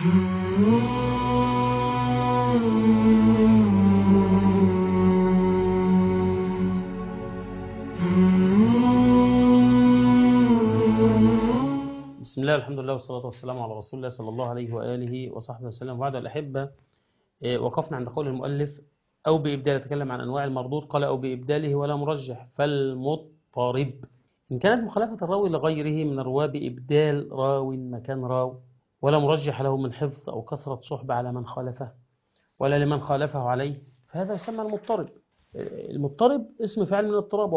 بسم الله الحمد لله والصلاة والسلام على رسول الله صلى الله عليه وآله وصحبه وسلم. وبعد الأحبة، وقفنا عند قول المؤلف أو بإبدال، يتكلم عن أنواع المردود، قال أو بإبداله ولا مرجح. فالمضطرب إن كانت مخالفة الراوي لغيره من الرواة بإبدال راو مكان راو، ولا مرجح له من حفظ أو كثرة صحبة على من خالفه ولا لمن خالفه عليه، فهذا يسمى المضطرب. المضطرب اسم فاعل من الاضطراب،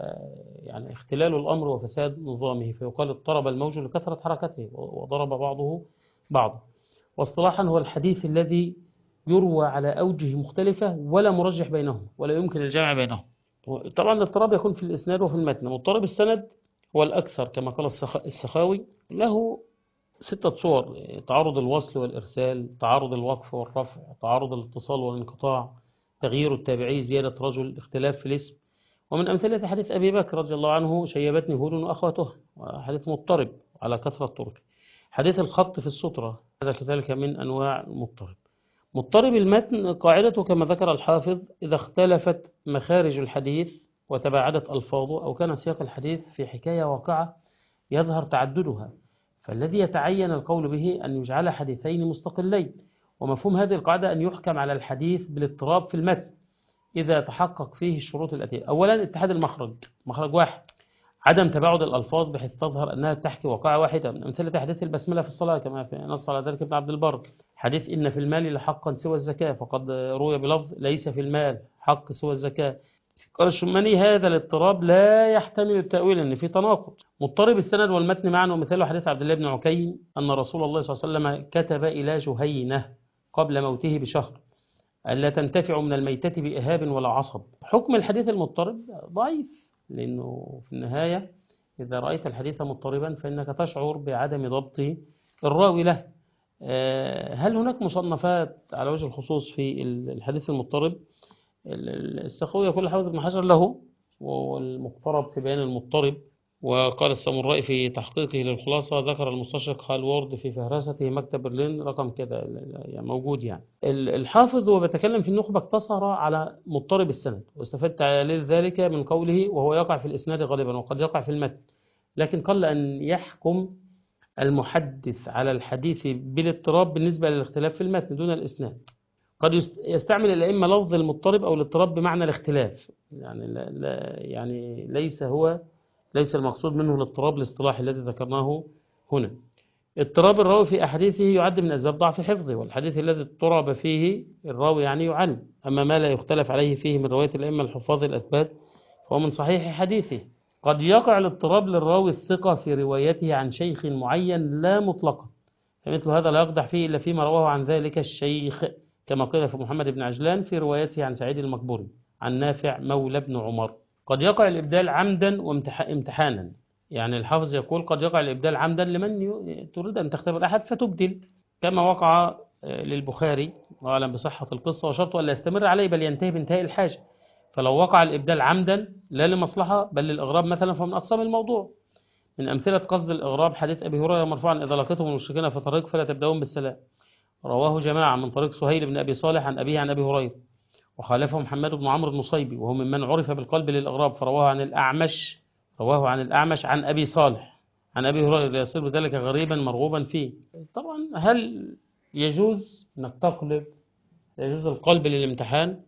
يعني اختلال الأمر وفساد نظامه، فيقال اضطرب الموج لكثرة حركته وضرب بعضه بعضا. واصطلاحا هو الحديث الذي يروى على أوجه مختلفة ولا مرجح بينهم ولا يمكن الجمع بينهم. طبعا الاضطراب يكون في الإسناد وفي المتن. مضطرب السند هو الأكثر كما قال السخاوي، له 6 صور: تعارض الوصل والإرسال، تعارض الوقف والرفع، تعارض الاتصال والانقطاع، تغيير التابعي، زيادة رجل، اختلاف في الاسم. ومن أمثلة حديث أبي بكر رضي الله عنه شيبتني هود وأخواتها، حديث مضطرب على كثرة طرق. حديث الخط في السطرة هذا كذلك من أنواع المضطرب. مضطرب المتن قاعدته كما ذكر الحافظ: إذا اختلفت مخارج الحديث وتباعدت ألفاظه، أو كان سياق الحديث في حكاية واقعة يظهر تعددها، فالذي يتعين القول به أن يجعل حديثين مستقلين. ومفهوم هذه القاعدة أن يحكم على الحديث بالاضطراب في المتن إذا تحقق فيه الشروط الآتية: أولا اتحاد المخرج، مخرج واحد، عدم تباعد الألفاظ بحيث تظهر أنها تحكي واقعة واحدة. من أمثلة حديث البسملة في الصلاة كما نص على ذلك ابن عبد البر. حديث إن في المال لحقا سوى الزكاة، فقد روي بلفظ ليس في المال حق سوى الزكاة. قال الشماني: هذا الاضطراب لا يحتمل التأويل، أن في تناقض. مضطرب السند والمتن معا، ومثاله حديث عبد الله بن عكيم أن رسول الله صلى الله عليه وسلم كتب إلى جهينة قبل موته بشهر: ألا تنتفع من الميتة بإهاب ولا عصب. حكم الحديث المضطرب ضعيف، لأنه في النهاية إذا رأيت الحديث مضطربا فإنك تشعر بعدم ضبط الراوي له. هل هناك مصنفات على وجه الخصوص في الحديث المضطرب؟ السخوي يقول حافظ ابن حجر له والمقترب في بيان المضطرب. وقال السامورائي في تحقيقه للخلاصة: ذكر المستشرق هالورد في فهرسته مكتب برلين رقم كذا، يعني موجود. يعني الحافظ وهو بيتكلم في النخبة اقتصر على مضطرب السند، واستفدت تعليل ذلك من قوله: وهو يقع في الإسناد غالبا وقد يقع في المتن. لكن قل أن يحكم المحدث على الحديث بالاضطراب بالنسبة للاختلاف في المتن دون الإسناد. قد يستعمل الأئمة لفظ المضطرب أو الاضطراب بمعنى الاختلاف، يعني يعني ليس المقصود منه الاضطراب الاصطلاحي الذي ذكرناه هنا. اضطراب الراوي في أحاديثه يعد من أسباب ضعف حفظه، والحديث الذي اضطرب فيه الراوي يعني يعل. أما ما لا يختلف عليه فيه من رواية الأئمة الحفاظ الأثبات فهو من صحيح حديثه. قد يقع الاضطراب للراوي الثقة في روايته عن شيخ معين لا مطلقا، فمثل هذا لا يقدح فيه إلا فيما رواه عن ذلك الشيخ، كما قيل في محمد بن عجلان في روايته عن سعيد المقبوري عن نافع مولى بن عمر. قد يقع الإبدال عمدا وامتحانا، يعني الحافظ يقول: قد يقع الإبدال عمدا لمن تريد أن تختبر أحد فتبدل، كما وقع للبخاري وأعلم بصحة القصة، وشرطه ألا يستمر عليه بل ينتهي بانتهاء الحاجة. فلو وقع الإبدال عمدا لا لمصلحة بل للإغراب مثلا فمن أقسام الموضوع. من أمثلة قصد الإغراب حديث أبي هريرة مرفوعا: إذا لقيتم المشركين في طريق فلا تبدأون بالسلام. رواه جماعة من طريق سهيل بن أبي صالح عن أبيه عن أبي هريرة، وخالفه محمد بن عمرو النصيبي وهو ممن عرف بالقلب للإغراب، رواه عن الأعمش عن أبي صالح عن أبي هريرة يصير بذلك غريبا مرغوبا فيه. طبعا هل يجوز أنك تقلب، يجوز القلب للامتحان؟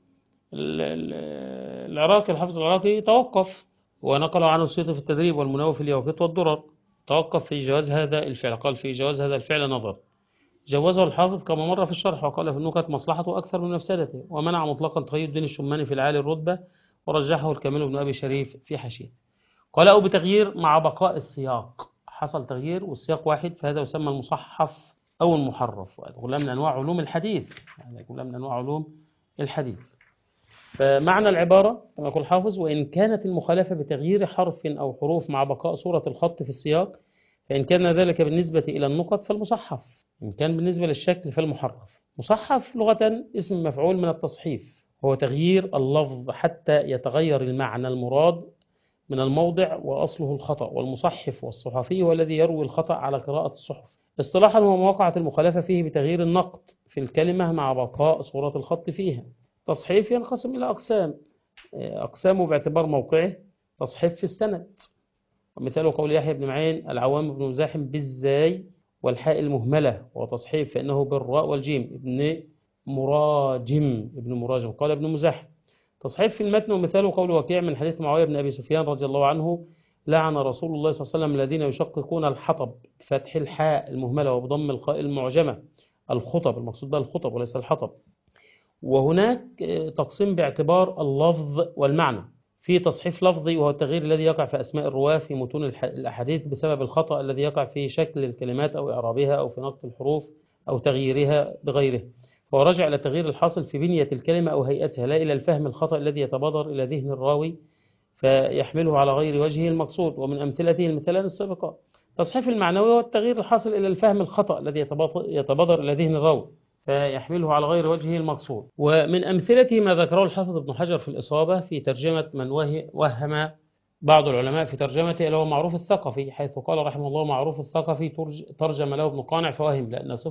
العراقي الحافظ العراقي توقف، ونقل عنه السيوطي في التدريب والمناوي في الياقوت والدرر، توقف في جواز هذا الفعل، قال في جواز هذا الفعل نظر. جوزه الحافظ كما مر في الشرح، وقال في النكت: مصلحته أكثر من مفسدته. ومنع مطلقا تقي الدين الشماني في العالي الرتبة، ورجحه الكامل بن أبي شريف في حاشيته. قال: أو بتغيير مع بقاء السياق، حصل تغيير والسياق واحد، فهذا يسمى المصحف أو المحرف، كلها من أنواع علوم الحديث، كلها من أنواع علوم الحديث. فمعنى العبارة كما يقول الحافظ: وإن كانت المخالفة بتغيير حرف أو حروف مع بقاء صورة الخط في السياق، فإن كان ذلك بالنسبة إلى النقط فالمصحف، إن كان بالنسبة للشكل فالمحرف. مصحف لغة اسم مفعول من التصحيف، هو تغيير اللفظ حتى يتغير المعنى المراد من الموضع، وأصله الخطأ. والمصحف والصحفي هو الذي يروي الخطأ على قراءة الصحف. اصطلاحا هو مواقعة المخالفة فيه بتغيير النقط في الكلمة مع بقاء صورة الخط فيها. تصحيف ينقسم إلى أقسام، أقسامه باعتبار موقعه: تصحيف في السند، ومثاله قول يحيى بن معين العوام بن مزاحم بالزاي والحاء المهملة، وتصحيف فإنه بالراء والجيم ابن مراجم قال ابن مزاحم. تصحيف في المتن، ومثاله قول وكيع من حديث معاوية بن أبي سفيان رضي الله عنه: لعن رسول الله صلى الله عليه وسلم الذين يشققون الحطب بفتح الحاء المهملة وبضم الخاء المعجمة الخطب، المقصود بها الخطب وليس الحطب. وهناك تقسيم باعتبار اللفظ والمعنى. في تصحيف لفظي وهو التغيير الذي يقع في أسماء الرواة في متون الأحاديث بسبب الخطأ الذي يقع في شكل الكلمات أو إعرابها أو في نقط الحروف أو تغييرها بغيره، فهو راجع إلى التغيير الحاصل في بنية الكلمة أو هيئتها، لا إلى الفهم الخطأ الذي يتبادر إلى ذهن الراوي فيحمله على غير وجهه المقصود. ومن أمثلته المثالان السابقان. تصحيف المعنوي هو التغيير الحاصل إلى الفهم الخطأ الذي يتبادر إلى ذهن الراوي فيحمله على غير وجهه المقصود. ومن أمثلته ما ذكره الحافظ ابن حجر في الإصابة في ترجمة من وهم بعض العلماء في ترجمته اللي هو معروف الثقفي، حيث قال رحمه الله: معروف الثقفي ترجم له ابن قانع فوهم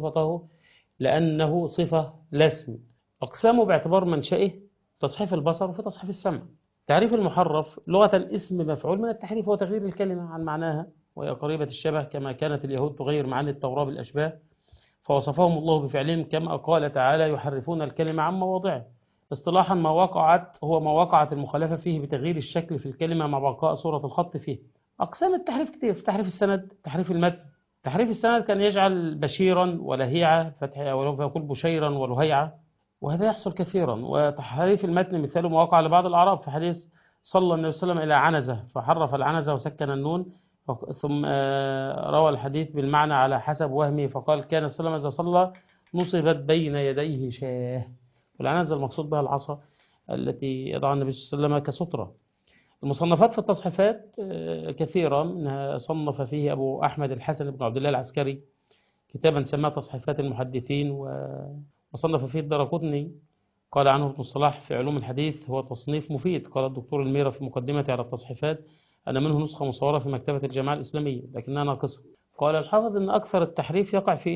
لأنه صفة لا اسم. أقسامه باعتبار منشئه: تصحيف البصر وفي تصحيف السمع. تعريف المحرف لغة اسم مفعول من التحريف، هو تغيير الكلمة عن معناها وهي قريبة الشبه، كما كانت اليهود تغير معاني التوراة بالأشباه فوصفهم الله بفعلهم، كما قال تعالى: يحرفون الكلمة عن مواضعه. اصطلاحا هو ما وقعت المخالفة فيه بتغيير الشكل في الكلمة مع بقاء صورة الخط فيه. أقسام التحريف كتير: في تحريف السند، تحريف المتن. تحريف السند كان يجعل بشيرا ولهيعة فتح ولو فيقول بشيرا ولهيعة، وهذا يحصل كثيرا. وتحريف المتن مثاله ما وقع لبعض الأعراب في حديث صلى النبي صلى الله عليه وسلم إلى عنزة فحرف العنزة وسكن النون، ثم روى الحديث بالمعنى على حسب وهمه فقال: كان صلى الله عليه وسلم إذا صلى نصبت بين يديه شاه. والعنزة المقصود بها العصا التي يضع النبي صلى الله عليه وسلم كسترة. المصنفات في التصحيفات كثيرة، منها صنف فيه أبو أحمد الحسن بن عبد الله العسكري كتابا سماه تصحيفات المحدثين، وصنف فيه الدرقطني قال عنه ابن الصلاح في علوم الحديث: هو تصنيف مفيد. قال الدكتور الميرة في مقدمته على التصحيفات: أنا منه نسخة مصورة في مكتبة الجامعة الإسلامية لكنها ناقصة. قال الحافظ إن أكثر التحريف يقع في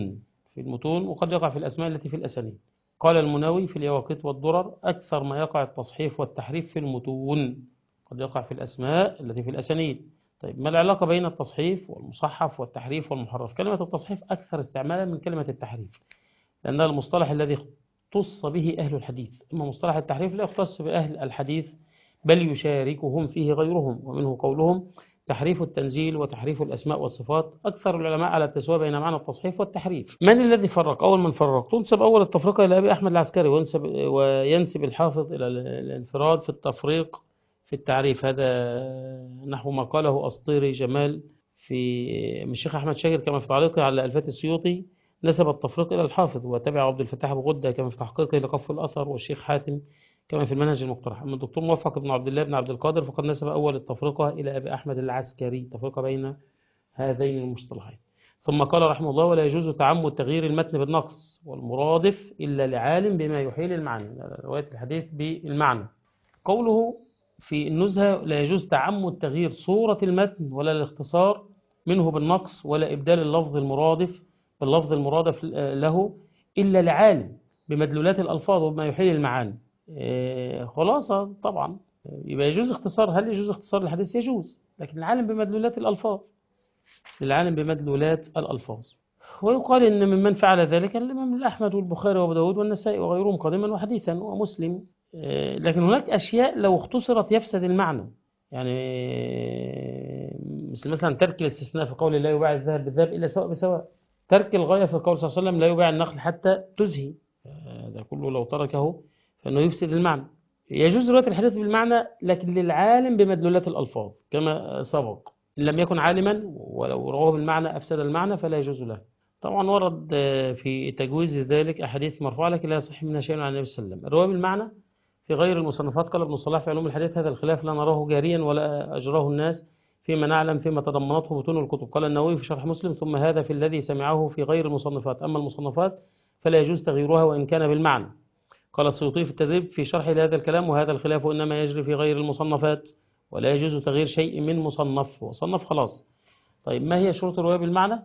المتون وقد يقع في الأسماء التي في الأسانيد. قال المناوي في اليواقيت والدرر: أكثر ما يقع التصحيف والتحريف في المتون، قد يقع في الأسماء التي في الأسانيد. طيب، ما العلاقة بين التصحيف والمصحف والتحريف والمحرف؟ كلمة التصحيف أكثر استعمالا من كلمة التحريف، لأنها المصطلح الذي اختص به أهل الحديث. أما مصطلح التحريف لا يختص بأهل الحديث بل يشاركهم فيه غيرهم، ومنه قولهم: تحريف التنزيل وتحريف الأسماء والصفات. أكثر العلماء على التسوية بين معنى التصحيف والتحريف. من الذي فرق؟ أول من فرق تنسب أول التفرقة إلى أبي أحمد العسكري، وينسب الحافظ إلى الانفراد في التفريق في التعريف. هذا نحو ما قاله أسطيري جمال من الشيخ أحمد شاكر كما في تعليقه على ألفات السيوطي، نسب التفريق إلى الحافظ، وتبع عبد الفتاح بغدة كما في تحقيقه لقف الأثر، والشيخ حاتم كما في المنهج المقترح. أما الدكتور موفق بن عبد الله بن عبد القادر فقد نسب أول التفرقة إلى أبي أحمد العسكري، تفرقة بين هذين المصطلحين. ثم قال رحمه الله: ولا يجوز تعمد تغيير المتن بالنقص والمرادف إلا لعالم بما يحيل المعنى، رواية الحديث بالمعنى. قوله في النزهة: لا يجوز تعمد تغيير صورة المتن ولا الاختصار منه بالنقص ولا إبدال اللفظ المرادف باللفظ المرادف له إلا لعالم بمدلولات الألفاظ وبما يحيل المعاني. خلاصة طبعا يبقى يجوز اختصار. هل يجوز اختصار الحديث؟ يجوز، لكن العالم بمدلولات الألفاظ، للعالم بمدلولات الألفاظ. ويقال إن ممن فعل ذلك الإمام أحمد والبخاري وأبو داود والنسائي وغيرهم قديما وحديثا ومسلم. لكن هناك أشياء لو اختصرت يفسد المعنى، يعني مثلا ترك الاستثناء في قول لا يباع الذهب بالذهب إلا سواء بسواء، ترك الغاية في قول صلى الله عليه وسلم لا يباع النخل حتى تزهي، هذا كله لو تركه فإنه يفسد المعنى. يجوز رواية الحديث بالمعنى لكن للعالم بمدلولات الألفاظ كما سبق. إن لم يكن عالما ولو رواه بالمعنى أفسد المعنى فلا يجوز له. طبعا ورد في تجويز ذلك أحاديث مرفوعة لكن لا يصح منها شيء عن النبي صلى الله عليه وسلم. الرواية بالمعنى في غير المصنفات قال ابن الصلاح في علوم الحديث: هذا الخلاف لا نراه جاريا ولا أجراه الناس فيما نعلم فيما تضمنته متون الكتب. قال النووي في شرح مسلم: ثم هذا في الذي سمعه في غير المصنفات، أما المصنفات فلا يجوز تغييرها وإن كان بالمعنى. قال السيوطي في التدريب في شرح لهذا الكلام: وهذا الخلاف إنما يجري في غير المصنفات ولا يجوز تغيير شيء من مصنف، وصنف خلاص. طيب، ما هي شروط الرواية بالمعنى؟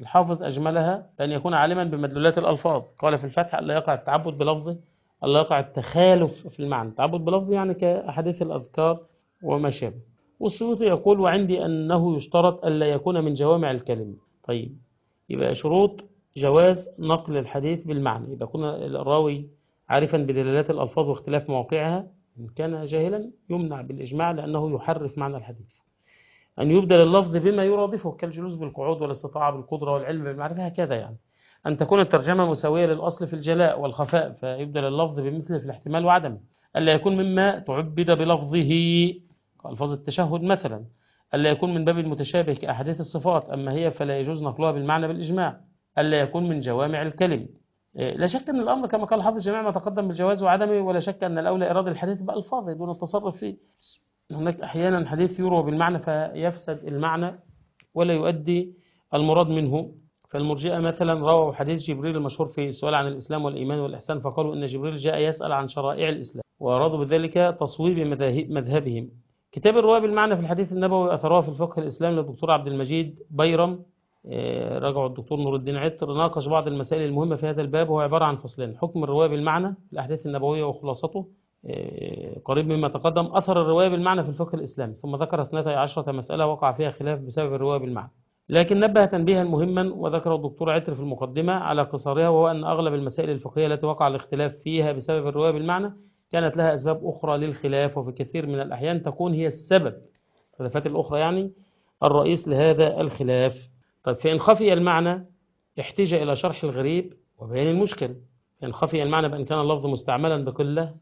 الحافظ أجملها لأن يكون عالما بمدلولات الألفاظ. قال في الفتح: ألا يقع التعبد بلفظه، ألا يقع التخالف في المعنى. التعبد بلفظه يعني كأحاديث الأذكار وما شابه. والسيوطي يقول: وعندي أنه يشترط ألا يكون من جوامع الكلم. طيب، يبقى شروط جواز نقل الحديث بالمعنى: يبقى يكون الراوي عارفا بدلالات الألفاظ واختلاف مواقعها. إن كان جاهلا يمنع بالإجماع لأنه يحرف معنى الحديث. أن يبدل اللفظ بما يرادفه كالجلوس بالقعود والاستطاعة بالقدرة والعلم بالمعرفة، هكذا يعني. أن تكون الترجمة مساوية للأصل في الجلاء والخفاء فيبدل اللفظ بمثله في الاحتمال وعدمه. ألا يكون مما تعبد بلفظه كألفاظ التشهد مثلا. ألا يكون من باب المتشابه كأحاديث الصفات، أما هي فلا يجوز نقلها بالمعنى بالإجماع. ألا يكون من جوامع الكلم. لا شك أن الأمر كما قال الحافظ جميع ما تقدم بالجواز وعدمه، ولا شك أن الأولى إرادة الحديث بألفاظه دون التصرف فيه. هناك أحيانا حديث يروى بالمعنى فيفسد المعنى ولا يؤدي المراد منه. فالمرجئة مثلا رووا حديث جبريل المشهور في السؤال عن الإسلام والإيمان والإحسان، فقالوا إن جبريل جاء يسأل عن شرائع الإسلام، وأرادوا بذلك تصويب مذهبهم. كتاب الرواية بالمعنى في الحديث النبوي أثرها في الفقه الإسلامي للدكتور عبد المجيد بيرم، رجعوا الدكتور نور الدين عطر، ناقش بعض المسائل المهمة في هذا الباب، وهو عبارة عن فصلين: حكم الرواية بالمعنى في الأحاديث النبوية وخلاصته قريب مما تقدم، أثر الرواية بالمعنى في الفقه الإسلامي، ثم ذكر 12 مسألة وقع فيها خلاف بسبب الرواية بالمعنى، لكن نبه تنبيها مهما وذكر الدكتور عطر في المقدمة على قصارها، وهو أن أغلب المسائل الفقهية التي وقع الاختلاف فيها بسبب الرواية بالمعنى كانت لها أسباب أخرى للخلاف، وفي كثير من الأحيان تكون هي السبب، الخلافات الأخرى يعني، الرئيس لهذا الخلاف. طيب، فإن خفي المعنى احتاج إلى شرح الغريب وبيان المشكل. فإن خفي المعنى بأن كان اللفظ مستعملا بقلة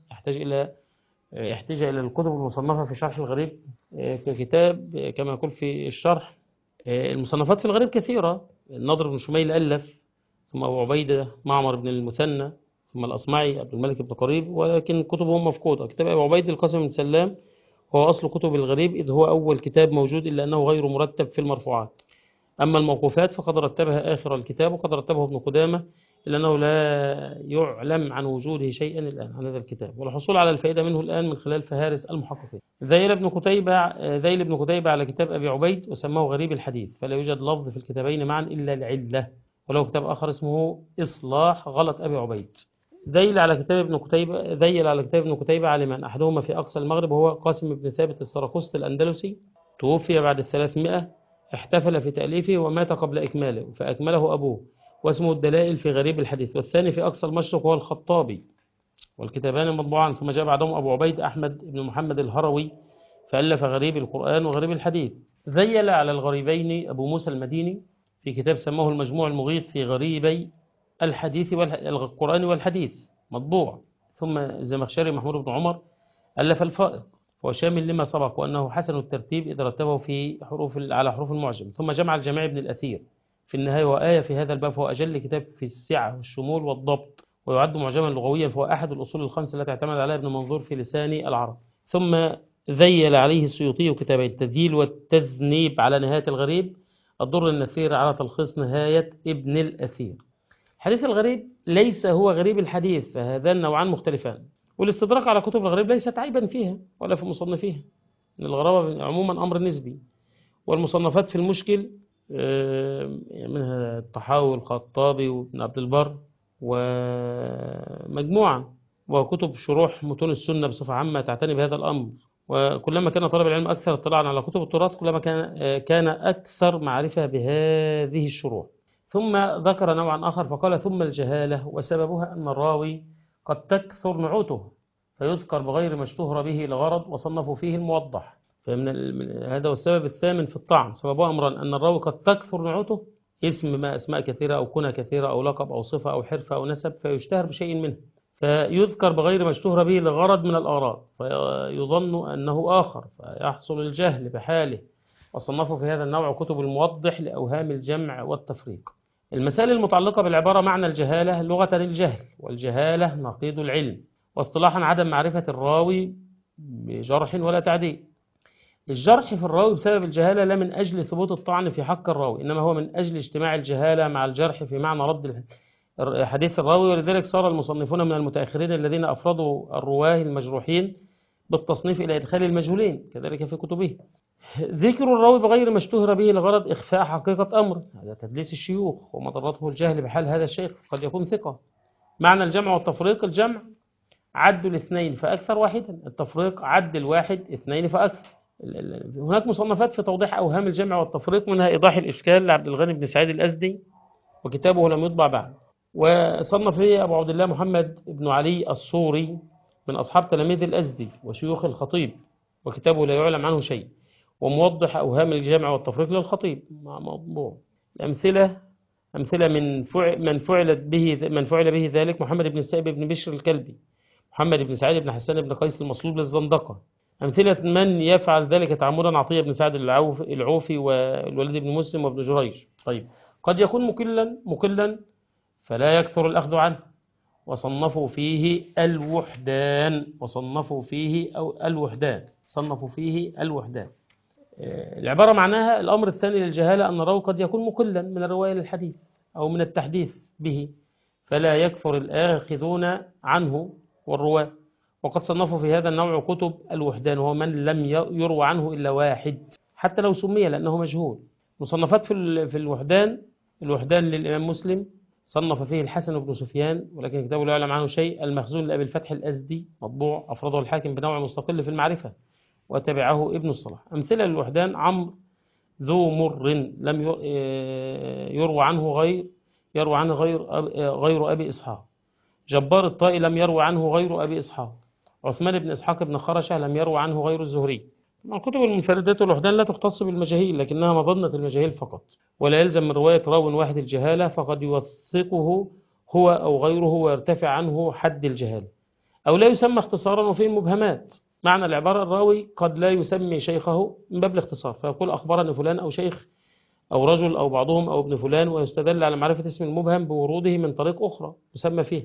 يحتاج إلى الكتب المصنفة في شرح الغريب، ككتاب كما يقول في الشرح. المصنفات في الغريب كثيرة: النضر بن شميل ألف، ثم أبو عبيدة معمر بن المثنى، ثم الأصمعي عبد الملك بن قريب، ولكن كتبهم مفقودة. كتاب أبو عبيدة القاسم بن سلام هو أصل كتب الغريب، إذ هو أول كتاب موجود، إلا أنه غير مرتب في المرفوعات. أما الموقوفات فقد رتبها آخر الكتاب، وقد رتبه ابن قدامة، إلا أنه لا يعلم عن وجوده شيئا الآن عن هذا الكتاب، والحصول على الفائدة منه الآن من خلال فهارس المحققين. ذيل ابن قتيبة على كتاب أبي عبيد وسماه غريب الحديث، فلا يوجد لفظ في الكتابين معا إلا العلة، وله كتاب آخر اسمه إصلاح غلط أبي عبيد. ذيل على كتاب ابن قتيبة عالمان، أحدهما في أقصى المغرب وهو قاسم بن ثابت السرقسط الأندلسي، توفي بعد 300، احتفل في تأليفه ومات قبل إكماله فأكمله أبوه، واسمه الدلائل في غريب الحديث. والثاني في أقصى المشرق هو الخطابي، والكتابان مطبوعان. ثم جاء بعدهم أبو عبيد أحمد بن محمد الهروي فألف غريب القرآن وغريب الحديث. ذيل على الغريبين أبو موسى المديني في كتاب سماه المجموع المغيث في غريبي الحديث القرآن والحديث، مطبوع. ثم الزمخشري محمود بن عمر ألف الفائق، هو شامل لما سبق، وأنه حسن الترتيب إذا رتبه على حروف المعجم. ثم جمع الجماعي بن الأثير في النهاية وآية في هذا الباب، فهو أجل كتاب في السعة والشمول والضبط، ويعد معجما لغويا، فهو أحد الأصول الخمسة التي اعتمد عليها ابن منظور في لسان العرب. ثم ذيل عليه السيوطي كتابين: التذييل والتذنيب على نهاية الغريب، الضر النثير على تلخيص نهاية ابن الأثير. الحديث الغريب ليس هو غريب الحديث، فهذان نوعان مختلفان، والاستدراك على كتب الغريب ليست عيبا فيها ولا في مصنفيها، إن الغرابة عموما أمر نسبي. والمصنفات في المشكل منها الطحاوي والخطابي وابن عبد البر ومجموعة، وكتب شروح متون السنة بصفة عامة تعتني بهذا الأمر. وكلما كان طالب العلم أكثر اطلاعا على كتب التراث كلما كان أكثر معرفة بهذه الشروح. ثم ذكر نوعا آخر فقال: ثم الجهالة، وسببها أن الراوي قد تكثر نعوته فيذكر بغير ما اشتهر به لغرض وصنفوا فيه الموضح. هذا هو السبب الثامن في الطعن. سببه أمران: أن الراوي قد تكثر نعوته، أسماء كثيرة أو كنى كثيرة أو لقب أو صفة أو حرفة أو نسب، فيشتهر بشيء منه فيذكر بغير ما اشتهر به لغرض من الأغراض، فيظن أنه آخر فيحصل الجهل بحاله، وصنفوا في هذا النوع كتب الموضح لأوهام الجمع والتفريق. المسائل المتعلقة بالعبارة: معنى الجهالة لغة الجهل، والجهالة نقيض العلم، واصطلاحا عدم معرفة الراوي بجرح ولا تعديل. الجرح في الراوي بسبب الجهالة لا من أجل ثبوت الطعن في حق الراوي، إنما هو من أجل اجتماع الجهالة مع الجرح في معنى رد حديث الراوي. ولذلك صار المصنفون من المتأخرين الذين أفرضوا الرواه المجروحين بالتصنيف إلى إدخال المجهولين كذلك في كتبه، ذكر الراوي بغير ما اشتهر به لغرض إخفاء حقيقة أمر، هذا تدليس الشيوخ ومضرته الجهل بحال هذا الشيخ، قد يكون ثقة. معنى الجمع والتفريق: الجمع عد الاثنين فأكثر واحدا، التفريق عد الواحد اثنين فأكثر. هناك مصنفات في توضيح أوهام الجمع والتفريق، منها إيضاح الإشكال لعبد الغني بن سعيد الأزدي، وكتابه لم يطبع بعد. وصنف فيه أبو عبد الله محمد بن علي الصوري من أصحاب تلاميذ الأزدي وشيوخ الخطيب، وكتابه لا يعلم عنه شيء، وموضح أوهام الجمع والتفريق للخطيب مع موضوع. أمثلة من فعل به ذلك: محمد بن السائب بن بشر الكلبي، محمد بن سعيد بن حسان بن قيس المصلوب للزندقة. أمثلة من يفعل ذلك تعمدا: عطية بن سعد العوفي والوليد بن مسلم وابن جريج. طيب، قد يكون مكلا فلا يكثر الأخذ عنه، وصنفوا فيه الوحدان، صنفوا فيه الوحدان. العبارة معناها: الأمر الثاني للجهالة أن الراوي قد يكون مكلا من الرواية للحديث أو من التحديث به، فلا يكثر الآخذون عنه والرواة. وقد صنفوا في هذا النوع كتب الوحدان، وهو من لم يروى عنه إلا واحد حتى لو سمي لأنه مجهول. مصنفات في الوحدان للإمام مسلم: صنف فيه الحسن بن سفيان، ولكن كتابه لا يعلم عنه شيء، المخزون لأبي الفتح الأزدي مطبوع، أفرده الحاكم بنوع مستقل في المعرفة، وتبعه ابن الصلاح. أمثلة للوحدان: عمرو ذو مر لم يروى عنه غير أبي إسحاق. جبار الطائي لم يروى عنه غير أبي إسحاق. عثمان بن إسحاق بن خرشة لم يروى عنه غير الزهري. الكتب المنفردات والوحدان لا تختص بالمجاهيل، لكنها مظنة المجاهيل فقط، ولا يلزم من رواية راو واحد الجهالة، فقد يوثقه هو أو غيره ويرتفع عنه حد الجهالة، أو لا يسمى اختصارا وفيه مبهمات. معنى العبارة: الراوي قد لا يسمي شيخه من باب الاختصار، فيقول أخبرني فلان أو شيخ أو رجل أو بعضهم أو ابن فلان، ويستدل على معرفة اسم المبهم بوروده من طريق أخرى يسمى فيه.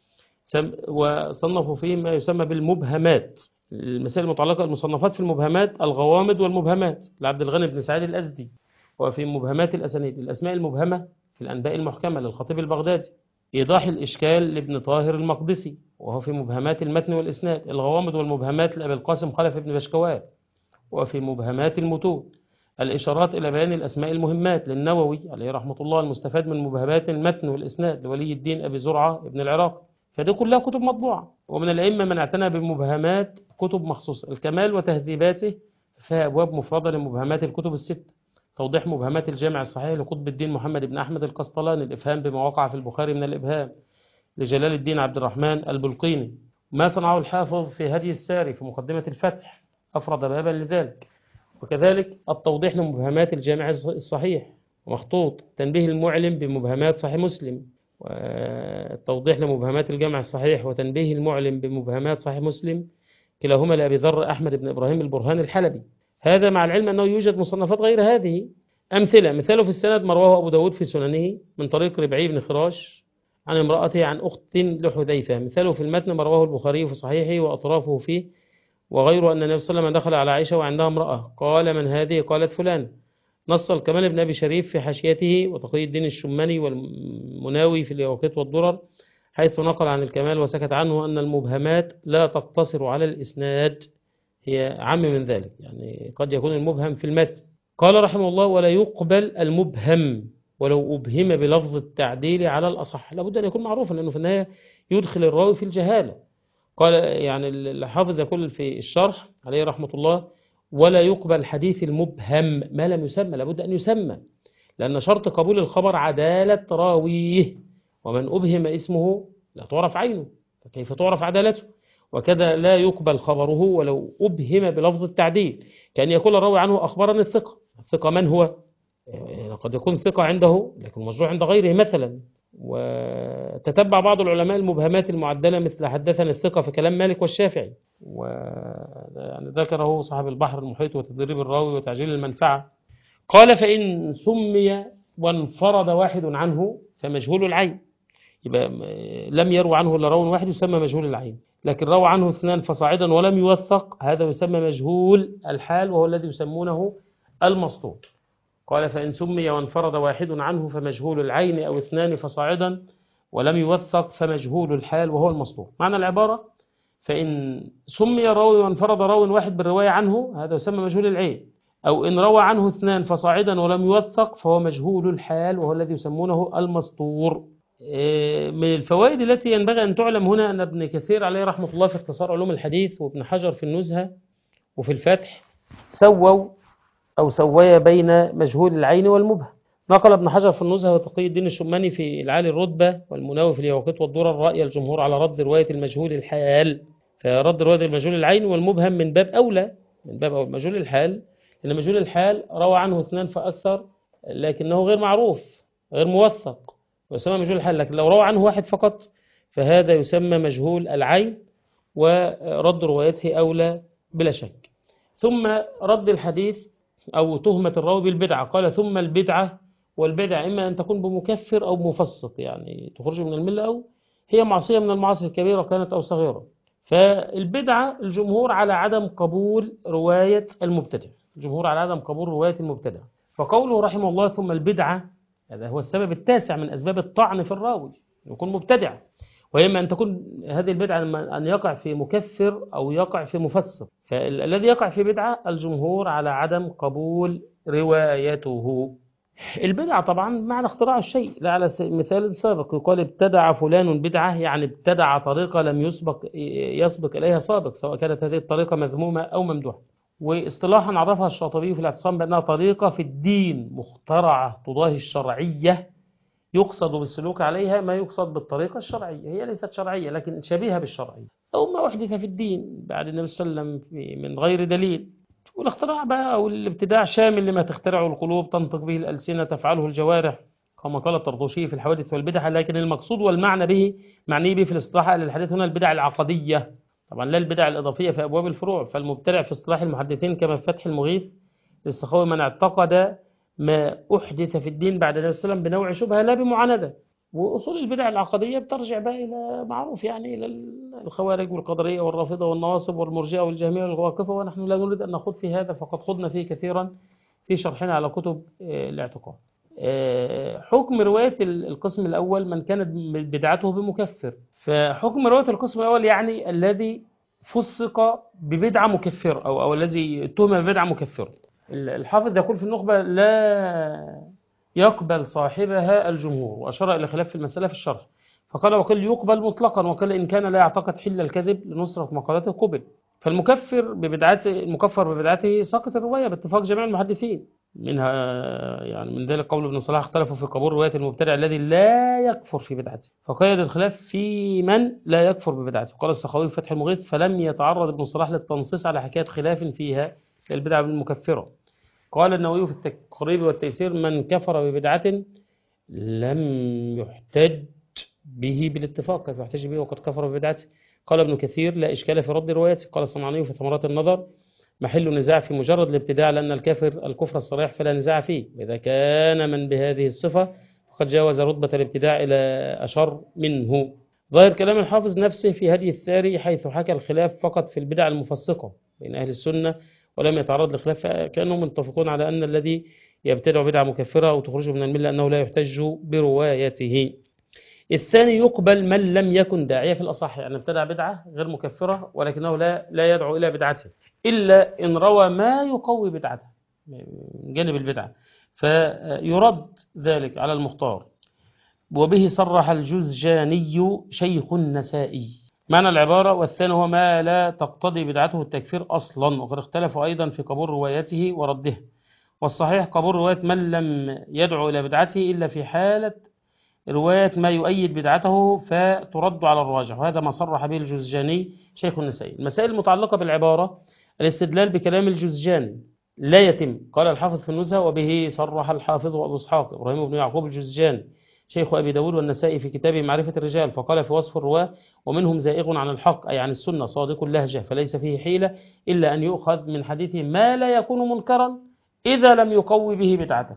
وصنفوا فيه ما يسمى بالمبهمات. المسائل المتعلقة المصنفات في المبهمات: الغوامض والمبهمات لعبد الغني بن سعيد الأزدي، وفي مبهمات الأسانيد الأسماء المبهمة في الأنباء المحكمة للخطيب البغدادي. إيضاح الإشكال لابن طاهر المقدسي، وهو في مبهمات المتن والإسناد. الغوامض والمبهمات لأبي القاسم خلف بن بشكوات، وفي مبهمات المتون. الإشارات إلى بيان الأسماء المهمات للنووي عليه رحمة الله، المستفاد من مبهمات المتن والإسناد لولي الدين أبي زرعة ابن العراق. فدي كلها كتب مطبوعة. ومن الأئمة من اعتنى بمبهمات كتب مخصوصة: الكمال وتهذيباته، فيها أبواب مفردة لمبهمات الكتب الست. توضيح مبهمات الجامع الصحيح لقطب الدين محمد بن أحمد القسطلاني. الإفهام بما وقع في البخاري من الإبهام لجلال الدين عبد الرحمن البلقيني. ما صنعه الحافظ في هدي الساري في مقدمة الفتح، أفرد بابا لذلك. وكذلك التوضيح لمبهمات الجامع الصحيح ومخطوط. تنبيه المعلم بمبهمات صحيح مسلم، والتوضيح لمبهمات الجامع الصحيح وتنبيه المعلم بمبهمات صحيح مسلم، كلاهما لأبي ذر أحمد بن إبراهيم البرهان الحلبي. هذا مع العلم أنه يوجد مصنفات غير هذه. مثاله في السند: ما رواه أبو داود في سننه من طريق ربعي بن خراش عن امرأته عن أخت لحذيفة. مثاله في المتن: ما رواه البخاري في صحيحه وأطرافه فيه وغيره أن النبي صلى الله عليه وسلم دخل على عائشة وعندها امرأة، قال: من هذه؟ قالت: فلان. نص الكمال بن أبي شريف في حاشيته، وتقي الدين الشماني والمناوي في الياقوت والدرر، حيث نقل عن الكمال وسكت عنه، أن المبهمات لا تقتصر على الإسناد، هي عام من ذلك، يعني قد يكون المبهم في المتن. قال رحمه الله: ولا يقبل المبهم ولو أبهم بلفظ التعديل على الأصح. لابد أن يكون معروفا، لأنه في النهاية يدخل الراوي في الجهالة. قال يعني الحافظ يقول في الشرح عليه رحمة الله: ولا يقبل حديث المبهم ما لم يسمى، لابد أن يسمى، لأن شرط قبول الخبر عدالة راويه، ومن أبهم اسمه لا تعرف عينه، فكيف تعرف عدالته؟ وكذا لا يقبل خبره ولو أبهم بلفظ التعديل، كأن يقول الراوي عنه أخبرني الثقة من هو؟ يعني قد يكون ثقة عنده لكن مجروح عند غيره مثلا. وتتبع بعض العلماء المبهمات المعدلة مثل حدثني الثقة في كلام مالك والشافعي، ويعني ذكره صاحب البحر المحيط وتدريب الراوي وتعجيل المنفعة. قال: فإن سمي وانفرد واحد عنه فمجهول العين، يبقى لم يروى عنه إلا راو واحد يسمى مجهول العين، لكن روى عنه اثنان فصاعدا ولم يوثق، هذا يسمى مجهول الحال، وهو الذي يسمونه المسطور. قال: فإن سمي وانفرد واحد عنه فمجهول العين أو اثنان فصاعدا ولم يوثق فمجهول الحال وهو المسطور. معنى العبارة: فإن سمي راوي وانفرد راو واحد بالرواية عنه، هذا يسمى مجهول العين، أو إن روى عنه اثنان فصاعدا ولم يوثق فهو مجهول الحال، وهو الذي يسمونه المسطور. من الفوائد التي ينبغي أن تعلم هنا أن ابن كثير عليه رحمة الله في اختصار علوم الحديث وابن حجر في النزهة وفي الفتح سويا بين مجهول العين والمبهم. نقل ابن حجر في النزهة وتقي الدين الشماني في العالي الرتبة والمناوي في الياقوت والدرر رأي الجمهور على رد رواية المجهول الحال، فرد رواية المجهول العين والمبهم من باب أولى مجهول الحال، لأن مجهول الحال روى عنه اثنان فأكثر لكنه غير معروف غير موثق ويسمى مجهول الحال، لكن لو روى عنه واحد فقط فهذا يسمى مجهول العين ورد روايته أولى بلا شك. ثم رد الحديث أو تهمة الراوي بالبدعة، قال ثم البدعة، والبدعة إما أن تكون بمكفر أو مفسق، يعني تخرج من الملة أو هي معصية من المعاصي الكبيرة كانت أو صغيرة. فالبدعة الجمهور على عدم قبول رواية المبتدع، الجمهور على عدم قبول رواية المبتدع، فقوله رحمه الله ثم البدعة هذا هو السبب التاسع من أسباب الطعن في الراوي، يكون مبتدع، وإما أن تكون هذه البدعة أن يقع في مكفر أو يقع في مفسق، فالذي يقع في بدعة الجمهور على عدم قبول روايته. البدعة طبعا معنى اختراع الشيء، لا على مثال سابق يقال ابتدع فلان بدعة، يعني ابتدع طريقة لم يسبق إليها سابق، سواء كانت هذه الطريقة مذمومة أو ممدوحة. واصطلاحا عرفها الشاطبي في الاعتصام بأنها طريقة في الدين مخترعة تضاهي الشرعية، يقصد بالسلوك عليها ما يقصد بالطريقة الشرعية، هي ليست شرعية لكن شبيهة بالشرعية، أو ما أحدث في الدين بعد النبي صلى الله عليه وسلم من غير دليل. والاختراع بقى أو الابتداع شامل لما تخترعه القلوب تنطق به الألسنة تفعله الجوارح، كما قال الطرطوشي في الحوادث والبدع، لكن المقصود والمعنى به معني به في الاصطلاح أهل الحديث هنا البدع العقدية، طبعا لا البدع الإضافية في أبواب الفروع. فالمبتدع في اصطلاح المحدثين كما في فتح المغيث للسخاوي من اعتقد ما أحدث في الدين بعد النبي صلى الله عليه وسلم بنوع شبهة لا بمعاندة. وأصول البدع العقدية بترجع بقى إلى معروف يعني إلى الخوارج والقدرية والرافضة والنواصب والمرجئة والجهمية والواقفة، ونحن لا نريد أن نخوض في هذا فقد خضنا فيه كثيرا في شرحنا على كتب الاعتقاد. حكم رواية القسم الأول من كانت بدعته بمكفر، فحكم رواية القسم الأول يعني الذي فسق ببدعة مكفر أو الذي اتهم ببدعة مكفر. الحافظ يقول في النخبة لا يقبل صاحبها الجمهور، وأشار إلى خلاف في المسألة في الشرح، فقال وقال يقبل مطلقا، وقال إن كان لا يعتقد حل الكذب لنصرة مقالته قبل. فالمكفر ببدعته المكفر ببدعته ساقط الرواية باتفاق جميع المحدثين، منها يعني من ذلك قول ابن صلاح اختلفوا في قبول رواية المبتدع الذي لا يكفر في بدعته، فقيد الخلاف في من لا يكفر ببدعته. قال السخاوي في فتح المغيث فلم يتعرض ابن صلاح للتنصيص على حكاية خلاف فيها البدعة المكفرة. قال النووي في التقريب والتيسير من كفر ببدعة لم يحتج به بالاتفاق، كيف يحتج به وقد كفر ببدعته. قال ابن كثير لا إشكال في رد روايته. قال الصنعاني في ثمرات النظر محل نزاع في مجرد الابتداع، لأن الكفر الصريح فلا نزاع فيه، وإذا كان من بهذه الصفة فقد جاوز رتبة الابتداع إلى أشر منه. ظاهر كلام الحافظ نفسه في هدي الثاري حيث حكى الخلاف فقط في البدع المفسقة بين أهل السنة ولم يتعرض لخلاف، كانوا متفقون على أن الذي يبتدع بدعة مكفرة أو تخرجه من الملة أنه لا يحتج بروايته. الثاني يقبل من لم يكن داعية في الأصح، يعني ابتدع بدعة غير مكفرة ولكنه لا يدعو إلى بدعته إلا إن روى ما يقوي بدعته من جانب البدعة، فيرد ذلك على المختار. وبه صرح الجزجاني شيخ النسائي معنى العبارة، والثاني هو ما لا تقتضي بدعته التكفير أصلا، وقد اختلفوا أيضا في قبول روايته ورده. والصحيح قبول رواية من لم يدعو إلى بدعته إلا في حالة رواية ما يؤيد بدعته فترد على الراجح، وهذا ما صرح به الجزجاني شيخ النسائي. المسائل المتعلقة بالعبارة الاستدلال بكلام الجزجاني لا يتم. قال الحافظ في النزهة وبه صرح الحافظ وأبو إسحاق إبراهيم بن يعقوب الجزجاني شيخ أبي داود والنسائي في كتابه معرفة الرجال، فقال في وصف الرواة ومنهم زائغ عن الحق أي عن السنة صادق اللهجة فليس فيه حيلة إلا أن يؤخذ من حديثه ما لا يكون منكرا إذا لم يقوي به بدعته.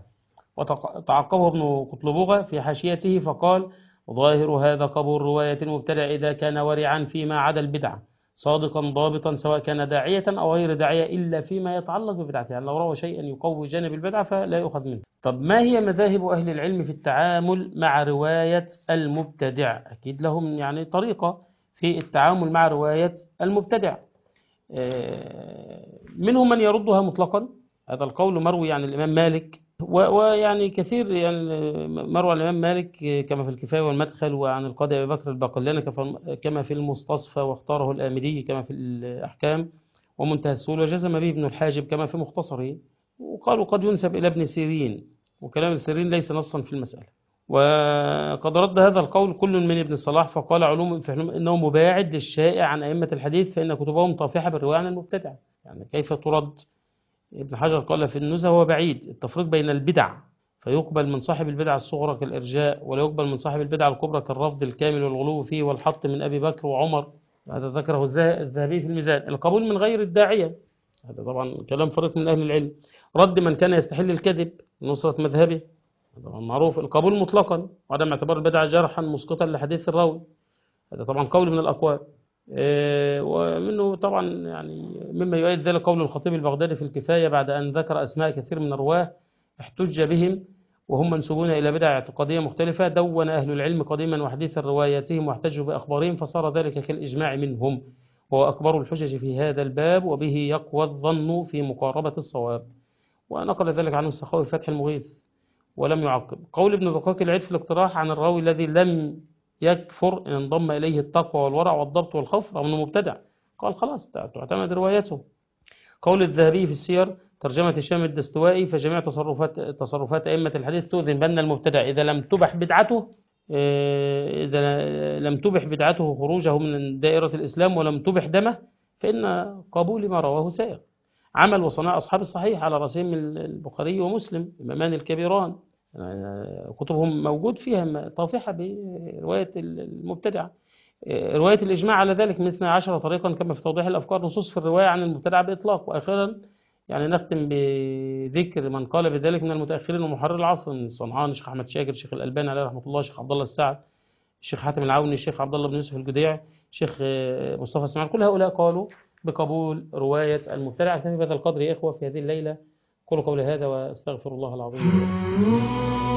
وتعقبه ابن قطلبوغة في حاشيته فقال ظاهر هذا قبول رواية المبتدع إذا كان ورعا فيما عدا البدعة صادقا ضابطا سواء كان داعية أو غير داعية إلا فيما يتعلق ببدعته، يعني لو روى شيئا يقوي جانب البدعة فلا يؤخذ منه. طب ما هي مذاهب أهل العلم في التعامل مع رواية المبتدع؟ أكيد لهم يعني طريقة في التعامل مع رواية المبتدع. منهم من يردها مطلقا هذا القول مروي عن الإمام مالك، ويعني كثير يعني مروي عن الإمام مالك كما في الكفاية والمدخل، وعن القاضي أبي بكر الباقلاني كما في المستصفى، واختاره الآمدي كما في الأحكام ومنتهى السهول، وجزم به ابن الحاجب كما في مختصره. وقالوا قد ينسب إلى ابن سيرين، وكلام ابن سيرين ليس نصا في المسألة. وقد رد هذا القول كل من ابن صلاح فقال علوم إنه مباعد للشائع عن أئمة الحديث، فإن كتبهم طافحة بالرواية عن المبتدع. يعني كيف ترد؟ ابن حجر قال في النزهة هو بعيد التفريق بين البدع، فيقبل من صاحب البدع الصغرى كالإرجاء، ولا يقبل من صاحب البدع الكبرى كالرفض الكامل والغلو فيه والحط من أبي بكر وعمر. هذا ذكره الذهبي في الميزان. القبول من غير الداعية، هذا طبعا كلام فريق من أهل العلم. رد من كان يستحل الكذب نصرة مذهبه، هذا معروف. القبول مطلقا وعدم اعتبار البدع جرحا مسقطا لحديث الراوي، هذا طبعا قول من الأقوال. ومنه طبعا يعني مما يؤيد ذلك قول الخطيب البغدادي في الكفاية بعد أن ذكر أسماء كثير من الرواه احتج بهم وهم منسوبون إلى بدع اعتقادية مختلفة، دون أهل العلم قديما وحديثا رواياتهم واحتجوا بأخبارهم، فصار ذلك كالإجماع منهم، وهو أكبر الحجج في هذا الباب، وبه يقوى الظن في مقاربة الصواب. ونقل ذلك عنه السخاوي في فتح المغيث ولم يعقب. قول ابن دقيق العيد في الاقتراح عن الراوي الذي لم يكفر إن انضم إليه التقوى والورع والضبط والخوف رغم أنه مبتدع، قال خلاص تعتمد روايته. قول الذهبي في السير ترجمة هشام الدستوائي فجميع تصرفات أئمة الحديث تؤذن بأن المبتدع إذا لم تبح بدعته خروجه من دائرة الإسلام ولم تبح دمه، فإن قبول ما رواه سائر. عمل وصناع أصحاب الصحيح على رأسهم البخاري ومسلم الإمامان الكبيران، كتبهم موجود فيها طافحة برواية المبتدع. رواية الإجماع على ذلك من 12 طريقا كما في توضيح الأفكار، نصوص في الرواية عن المبتدع بإطلاق. وأخيرا يعني نختم بذكر من قال بذلك من المتأخرين ومحرر العصر، من الصنعاني الشيخ أحمد شاكر، الشيخ الألباني عليه رحمة الله، الشيخ عبد الله السعد، الشيخ حاتم العوني، الشيخ عبد الله بن يوسف الجديع، الشيخ مصطفى اسماعيل. كل هؤلاء قالوا بقبول رواية المبتدع. أكتفي بهذا القدر يا إخوة في هذه الليلة. قولوا قولي هذا وأستغفر الله العظيم.